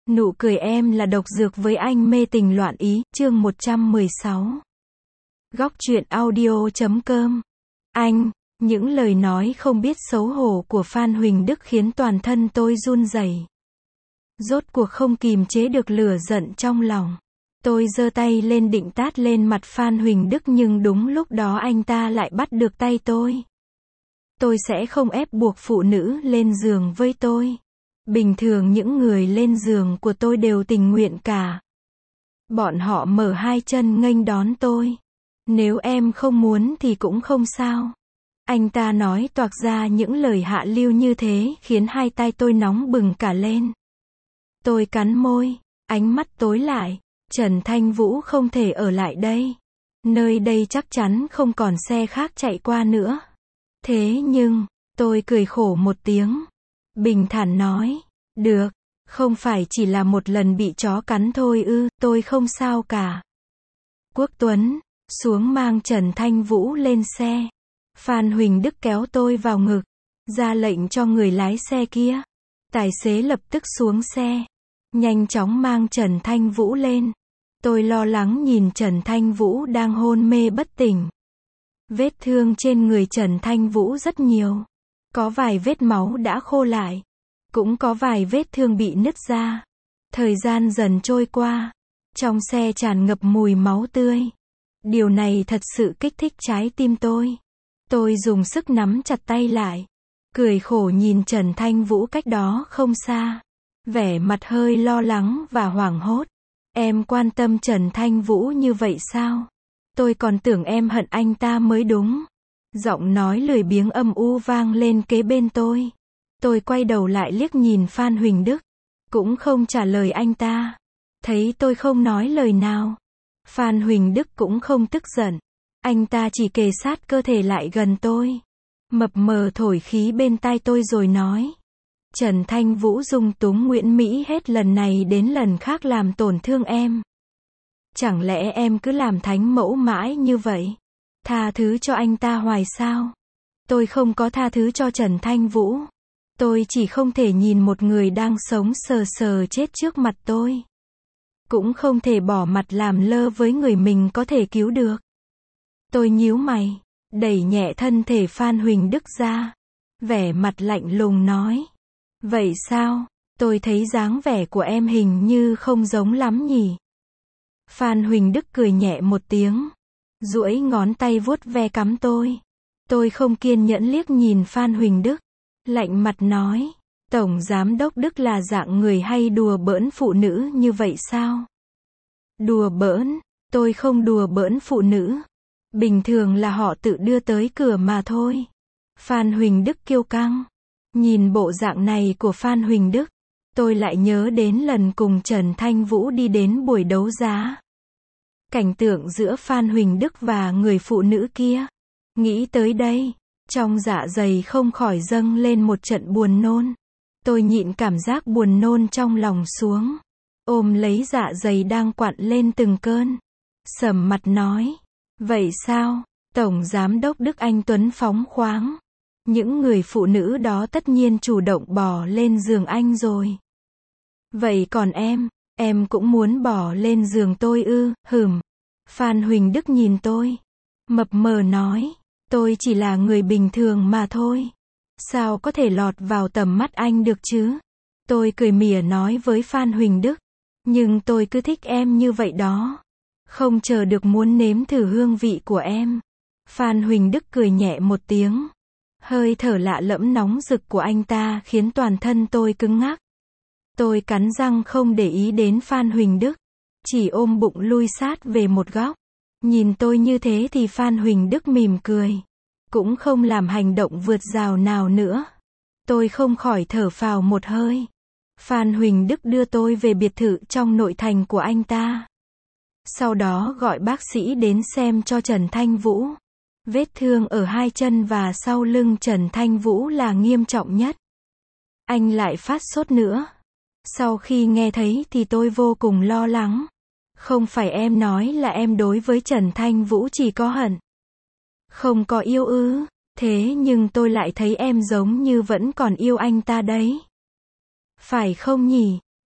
Nụ cười em là độc dược với anh mê tình loạn ý, chương 116. Góc truyện audio.com. Anh, những lời nói không biết xấu hổ của Phan Huỳnh Đức khiến toàn thân tôi run rẩy. Rốt cuộc không kìm chế được lửa giận trong lòng. Tôi giơ tay lên định tát lên mặt Phan Huỳnh Đức nhưng đúng lúc đó anh ta lại bắt được tay tôi. Tôi sẽ không ép buộc phụ nữ lên giường với tôi. Bình thường những người lên giường của tôi đều tình nguyện cả. Bọn họ mở hai chân nghênh đón tôi. Nếu em không muốn thì cũng không sao. Anh ta nói toạc ra những lời hạ lưu như thế khiến hai tay tôi nóng bừng cả lên. Tôi cắn môi, ánh mắt tối lại. Trần Thanh Vũ không thể ở lại đây. Nơi đây chắc chắn không còn xe khác chạy qua nữa. Thế nhưng, tôi cười khổ một tiếng. Bình thản nói, được, không phải chỉ là một lần bị chó cắn thôi ư, tôi không sao cả. Quốc Tuấn, xuống mang Trần Thanh Vũ lên xe. Phan Huỳnh Đức kéo tôi vào ngực, ra lệnh cho người lái xe kia. Tài xế lập tức xuống xe, nhanh chóng mang Trần Thanh Vũ lên. Tôi lo lắng nhìn Trần Thanh Vũ đang hôn mê bất tỉnh. Vết thương trên người Trần Thanh Vũ rất nhiều. Có vài vết máu đã khô lại. Cũng có vài vết thương bị nứt ra. Thời gian dần trôi qua. Trong xe tràn ngập mùi máu tươi. Điều này thật sự kích thích trái tim tôi. Tôi dùng sức nắm chặt tay lại. Cười khổ nhìn Trần Thanh Vũ cách đó không xa. Vẻ mặt hơi lo lắng và hoảng hốt. Em quan tâm Trần Thanh Vũ như vậy sao? Tôi còn tưởng em hận anh ta mới đúng. Giọng nói lười biếng âm u vang lên kế bên tôi. Tôi quay đầu lại liếc nhìn Phan Huỳnh Đức. Cũng không trả lời anh ta. Thấy tôi không nói lời nào. Phan Huỳnh Đức cũng không tức giận. Anh ta chỉ kề sát cơ thể lại gần tôi. Mập mờ thổi khí bên tai tôi rồi nói. Trần Thanh Vũ dung túng Nguyễn Mỹ hết lần này đến lần khác làm tổn thương em. Chẳng lẽ em cứ làm thánh mẫu mãi như vậy? Tha thứ cho anh ta hoài sao? Tôi không có tha thứ cho Trần Thanh Vũ. Tôi chỉ không thể nhìn một người đang sống sờ sờ chết trước mặt tôi. Cũng không thể bỏ mặt làm lơ với người mình có thể cứu được. Tôi nhíu mày, đẩy nhẹ thân thể Phan Huỳnh Đức ra. Vẻ mặt lạnh lùng nói. Vậy sao? Tôi thấy dáng vẻ của em hình như không giống lắm nhỉ? Phan Huỳnh Đức cười nhẹ một tiếng. Duỗi ngón tay vuốt ve cằm tôi. Tôi không kiên nhẫn liếc nhìn Phan Huỳnh Đức. Lạnh mặt nói. Tổng Giám đốc Đức là dạng người hay đùa bỡn phụ nữ như vậy sao? Đùa bỡn? Tôi không đùa bỡn phụ nữ. Bình thường là họ tự đưa tới cửa mà thôi. Phan Huỳnh Đức kiêu căng. Nhìn bộ dạng này của Phan Huỳnh Đức. Tôi lại nhớ đến lần cùng Trần Thanh Vũ đi đến buổi đấu giá. Cảnh tượng giữa Phan Huỳnh Đức và người phụ nữ kia. Nghĩ tới đây, trong dạ dày không khỏi dâng lên một trận buồn nôn. Tôi nhịn cảm giác buồn nôn trong lòng xuống. Ôm lấy dạ dày đang quặn lên từng cơn. Sầm mặt nói. Vậy sao? Tổng Giám đốc Đức anh tuấn phóng khoáng. Những người phụ nữ đó tất nhiên chủ động bò lên giường anh rồi. Vậy còn em cũng muốn bò lên giường tôi ư? Phan Huỳnh Đức nhìn tôi. Mập mờ nói. Tôi chỉ là người bình thường mà thôi. Sao có thể lọt vào tầm mắt anh được chứ? Tôi cười mỉa nói với Phan Huỳnh Đức. Nhưng tôi cứ thích em như vậy đó. Không chờ được muốn nếm thử hương vị của em. Phan Huỳnh Đức cười nhẹ một tiếng. Hơi thở lạ lẫm nóng rực của anh ta khiến toàn thân tôi cứng ngắc. Tôi cắn răng không để ý đến Phan Huỳnh Đức. Chỉ ôm bụng lui sát về một góc. Nhìn tôi như thế thì Phan Huỳnh Đức mỉm cười. Cũng không làm hành động vượt rào nào nữa. Tôi không khỏi thở phào một hơi. Phan Huỳnh Đức đưa tôi về biệt thự trong nội thành của anh ta. Sau đó gọi bác sĩ đến xem cho Trần Thanh Vũ. Vết thương ở hai chân và sau lưng Trần Thanh Vũ là nghiêm trọng nhất. Anh lại phát sốt nữa. Sau khi nghe thấy thì tôi vô cùng lo lắng. Không phải em nói là em đối với Trần Thanh Vũ chỉ có hận, không có yêu ư? Thế nhưng tôi lại thấy em giống như vẫn còn yêu anh ta đấy. Phải không nhỉ?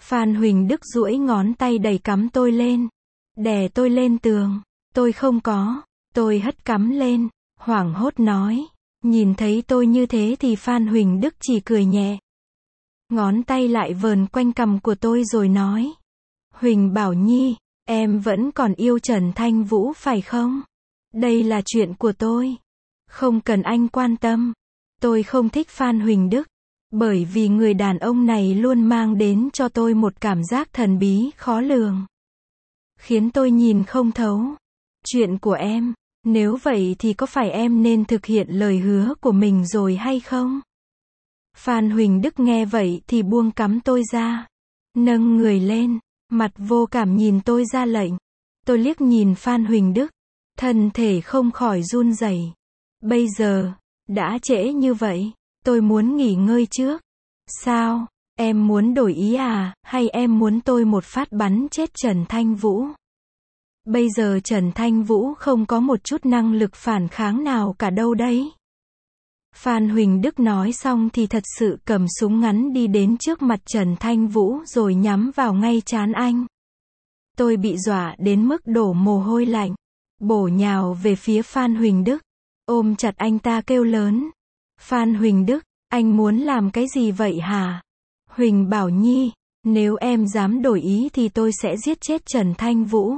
Phan Huỳnh Đức duỗi ngón tay đẩy cắm tôi lên. Đè tôi lên tường. Tôi không có. Tôi hất cắm lên. Hoảng hốt nói. Nhìn thấy tôi như thế thì Phan Huỳnh Đức chỉ cười nhẹ. Ngón tay lại vờn quanh cằm của tôi rồi nói. Huỳnh Bảo Nhi, em vẫn còn yêu Trần Thanh Vũ phải không? Đây là chuyện của tôi. Không cần anh quan tâm. Tôi không thích Phan Huỳnh Đức. Bởi vì người đàn ông này luôn mang đến cho tôi một cảm giác thần bí, khó lường. Khiến tôi nhìn không thấu. Chuyện của em, nếu vậy thì có phải em nên thực hiện lời hứa của mình rồi hay không? Phan Huỳnh Đức nghe vậy thì buông cắm tôi ra. Nâng người lên, mặt vô cảm nhìn tôi ra lệnh. Tôi liếc nhìn Phan Huỳnh Đức. Thân thể không khỏi run rẩy. Bây giờ, đã trễ như vậy, tôi muốn nghỉ ngơi trước. Sao, em muốn đổi ý à, hay em muốn tôi một phát bắn chết Trần Thanh Vũ? Bây giờ Trần Thanh Vũ không có một chút năng lực phản kháng nào cả đâu đấy. Phan Huỳnh Đức nói xong thì thật sự cầm súng ngắn đi đến trước mặt Trần Thanh Vũ rồi nhắm vào ngay trán anh. Tôi bị dọa đến mức đổ mồ hôi lạnh. Bổ nhào về phía Phan Huỳnh Đức. Ôm chặt anh ta kêu lớn. Phan Huỳnh Đức, anh muốn làm cái gì vậy hả? Huỳnh Bảo Nhi, nếu em dám đổi ý thì tôi sẽ giết chết Trần Thanh Vũ.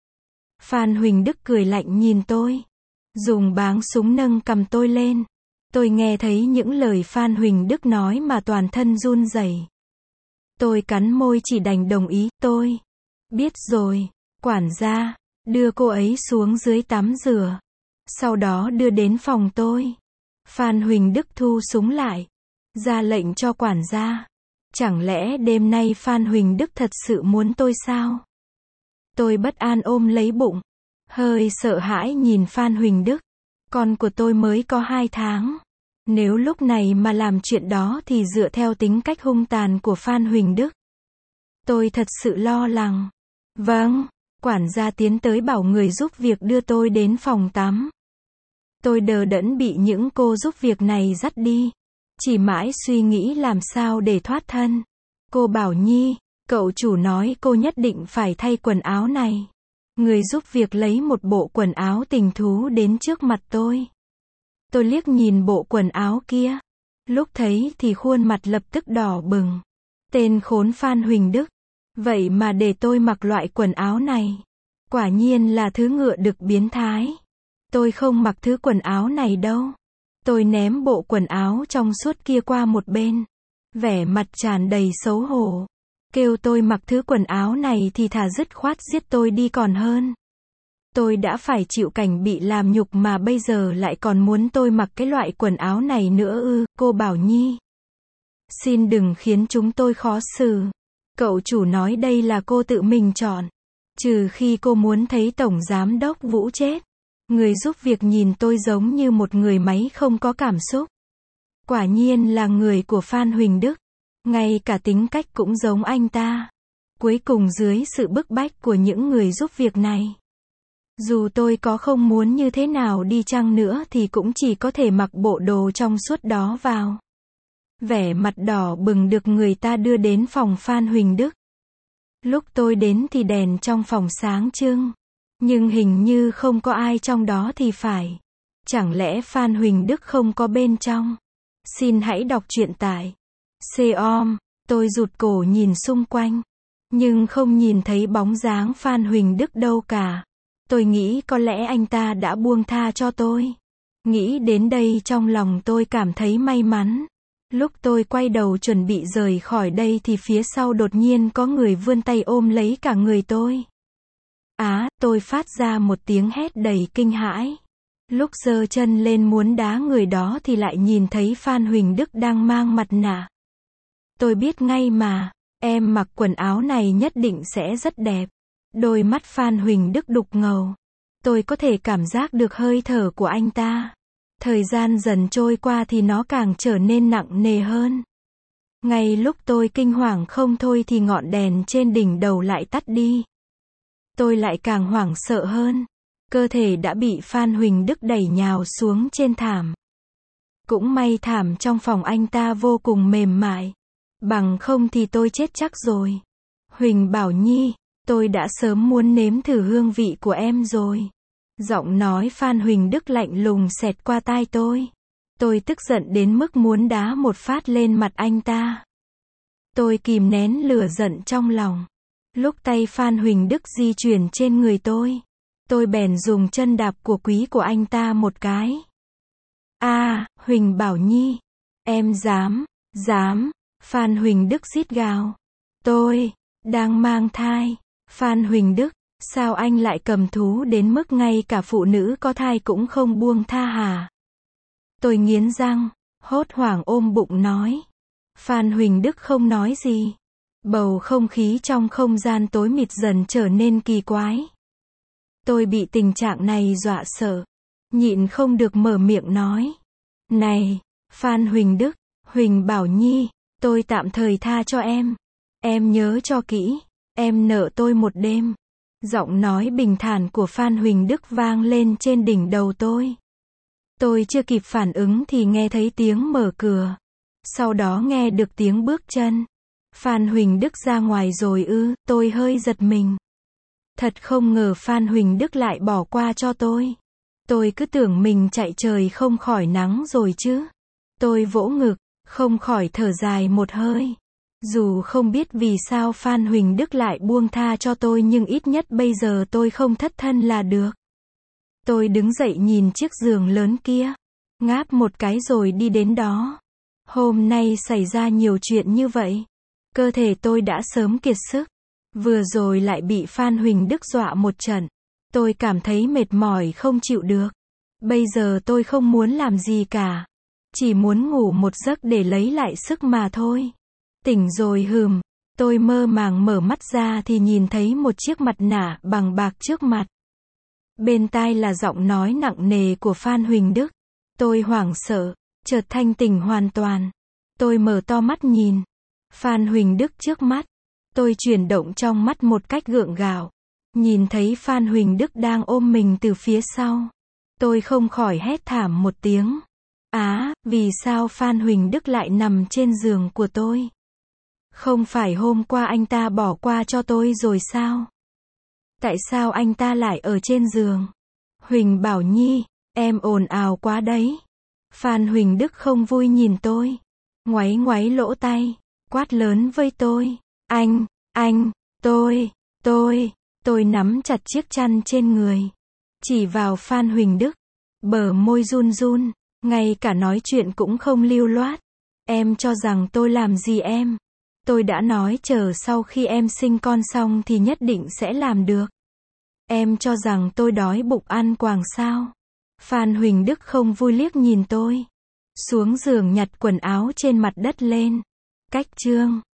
Phan Huỳnh Đức cười lạnh nhìn tôi. Dùng báng súng nâng cầm tôi lên. Tôi nghe thấy những lời Phan Huỳnh Đức nói mà toàn thân run rẩy. Tôi cắn môi chỉ đành đồng ý. Tôi biết rồi, quản gia, đưa cô ấy xuống dưới tắm rửa. Sau đó đưa đến phòng tôi. Phan Huỳnh Đức thu súng lại. Ra lệnh cho quản gia. Chẳng lẽ đêm nay Phan Huỳnh Đức thật sự muốn tôi sao? Tôi bất an ôm lấy bụng. Hơi sợ hãi nhìn Phan Huỳnh Đức. Con của tôi mới có 2 tháng. Nếu lúc này mà làm chuyện đó thì dựa theo tính cách hung tàn của Phan Huỳnh Đức, tôi thật sự lo lắng. Vâng, quản gia tiến tới bảo người giúp việc đưa tôi đến phòng tắm. Tôi đờ đẫn bị những cô giúp việc này dắt đi. Chỉ mãi suy nghĩ làm sao để thoát thân. Cô Bảo Nhi, cậu chủ nói cô nhất định phải thay quần áo này. Người giúp việc lấy một bộ quần áo tình thú đến trước mặt tôi. Tôi liếc nhìn bộ quần áo kia. Lúc thấy thì khuôn mặt lập tức đỏ bừng. Tên khốn Phan Huỳnh Đức. Vậy mà để tôi mặc loại quần áo này. Quả nhiên là thứ ngựa đực biến thái. Tôi không mặc thứ quần áo này đâu. Tôi ném bộ quần áo trong suốt kia qua một bên. Vẻ mặt tràn đầy xấu hổ. Kêu tôi mặc thứ quần áo này thì thà dứt khoát giết tôi đi còn hơn. Tôi đã phải chịu cảnh bị làm nhục mà bây giờ lại còn muốn tôi mặc cái loại quần áo này nữa ư? Cô Bảo Nhi, xin đừng khiến chúng tôi khó xử. Cậu chủ nói đây là cô tự mình chọn. Trừ khi cô muốn thấy Tổng Giám đốc Vũ chết. Người giúp việc nhìn tôi giống như một người máy không có cảm xúc. Quả nhiên là người của Phan Huỳnh Đức. Ngay cả tính cách cũng giống anh ta. Cuối cùng dưới sự bức bách của những người giúp việc này, dù tôi có không muốn như thế nào đi chăng nữa thì cũng chỉ có thể mặc bộ đồ trong suốt đó vào. Vẻ mặt đỏ bừng được người ta đưa đến phòng Phan Huỳnh Đức. Lúc tôi đến thì đèn trong phòng sáng trưng. Nhưng hình như không có ai trong đó thì phải. Chẳng lẽ Phan Huỳnh Đức không có bên trong? Xin hãy đọc truyện tại C.om. Tôi rụt cổ nhìn xung quanh. Nhưng không nhìn thấy bóng dáng Phan Huỳnh Đức đâu cả. Tôi nghĩ có lẽ anh ta đã buông tha cho tôi. Nghĩ đến đây trong lòng tôi cảm thấy may mắn. Lúc tôi quay đầu chuẩn bị rời khỏi đây thì phía sau đột nhiên có người vươn tay ôm lấy cả người tôi. Tôi phát ra một tiếng hét đầy kinh hãi. Lúc giơ chân lên muốn đá người đó thì lại nhìn thấy Phan Huỳnh Đức đang mang mặt nạ. Tôi biết ngay mà, em mặc quần áo này nhất định sẽ rất đẹp. Đôi mắt Phan Huỳnh Đức đục ngầu. Tôi có thể cảm giác được hơi thở của anh ta. Thời gian dần trôi qua thì nó càng trở nên nặng nề hơn. Ngay lúc tôi kinh hoàng không thôi thì ngọn đèn trên đỉnh đầu lại tắt đi. Tôi lại càng hoảng sợ hơn. Cơ thể đã bị Phan Huỳnh Đức đẩy nhào xuống trên thảm. Cũng may thảm trong phòng anh ta vô cùng mềm mại. Bằng không thì tôi chết chắc rồi. Huỳnh Bảo Nhi, tôi đã sớm muốn nếm thử hương vị của em rồi. Giọng nói Phan Huỳnh Đức lạnh lùng xẹt qua tai tôi. Tôi tức giận đến mức muốn đá một phát lên mặt anh ta. Tôi kìm nén lửa giận trong lòng. Lúc tay Phan Huỳnh Đức di chuyển trên người tôi bèn dùng chân đạp của quý của anh ta một cái. Huỳnh Bảo Nhi, em dám, Phan Huỳnh Đức rít gào. Tôi đang mang thai. Phan Huỳnh Đức, sao anh lại cầm thú đến mức ngay cả phụ nữ có thai cũng không buông tha hả? Tôi nghiến răng, hốt hoảng ôm bụng nói. Phan Huỳnh Đức không nói gì. Bầu không khí trong không gian tối mịt dần trở nên kỳ quái. Tôi bị tình trạng này dọa sợ. Nhịn không được mở miệng nói. Này, Phan Huỳnh Đức, Huỳnh Bảo Nhi, tôi tạm thời tha cho em. Em nhớ cho kỹ, em nợ tôi một đêm. Giọng nói bình thản của Phan Huỳnh Đức vang lên trên đỉnh đầu tôi. Tôi chưa kịp phản ứng thì nghe thấy tiếng mở cửa. Sau đó nghe được tiếng bước chân. Phan Huỳnh Đức ra ngoài rồi ư? Tôi hơi giật mình. Thật không ngờ Phan Huỳnh Đức lại bỏ qua cho tôi. Tôi cứ tưởng mình chạy trời không khỏi nắng rồi chứ. Tôi vỗ ngực, không khỏi thở dài một hơi. Dù không biết vì sao Phan Huỳnh Đức lại buông tha cho tôi nhưng ít nhất bây giờ tôi không thất thân là được. Tôi đứng dậy nhìn chiếc giường lớn kia. Ngáp một cái rồi đi đến đó. Hôm nay xảy ra nhiều chuyện như vậy. Cơ thể tôi đã sớm kiệt sức. Vừa rồi lại bị Phan Huỳnh Đức dọa một trận. Tôi cảm thấy mệt mỏi không chịu được. Bây giờ tôi không muốn làm gì cả. Chỉ muốn ngủ một giấc để lấy lại sức mà thôi. Tỉnh rồi tôi mơ màng mở mắt ra thì nhìn thấy một chiếc mặt nạ bằng bạc trước mặt. Bên tai là giọng nói nặng nề của Phan Huỳnh Đức. Tôi hoảng sợ, chợt thanh tỉnh hoàn toàn. Tôi mở to mắt nhìn. Phan Huỳnh Đức trước mắt. Tôi chuyển động trong mắt một cách gượng gạo. Nhìn thấy Phan Huỳnh Đức đang ôm mình từ phía sau. Tôi không khỏi hét thảm một tiếng. Vì sao Phan Huỳnh Đức lại nằm trên giường của tôi? Không phải hôm qua anh ta bỏ qua cho tôi rồi sao? Tại sao anh ta lại ở trên giường? Huỳnh Bảo Nhi, em ồn ào quá đấy. Phan Huỳnh Đức không vui nhìn tôi. Ngoáy ngoáy lỗ tay. Quát lớn với tôi. Tôi nắm chặt chiếc chăn trên người. Chỉ vào Phan Huỳnh Đức. Bờ môi run run. Ngay cả nói chuyện cũng không lưu loát. Em cho rằng tôi làm gì em? Tôi đã nói chờ sau khi em sinh con xong thì nhất định sẽ làm được. Em cho rằng tôi đói bụng ăn quàng sao? Phan Huỳnh Đức không vui liếc nhìn tôi. Xuống giường nhặt quần áo trên mặt đất lên. Cách chương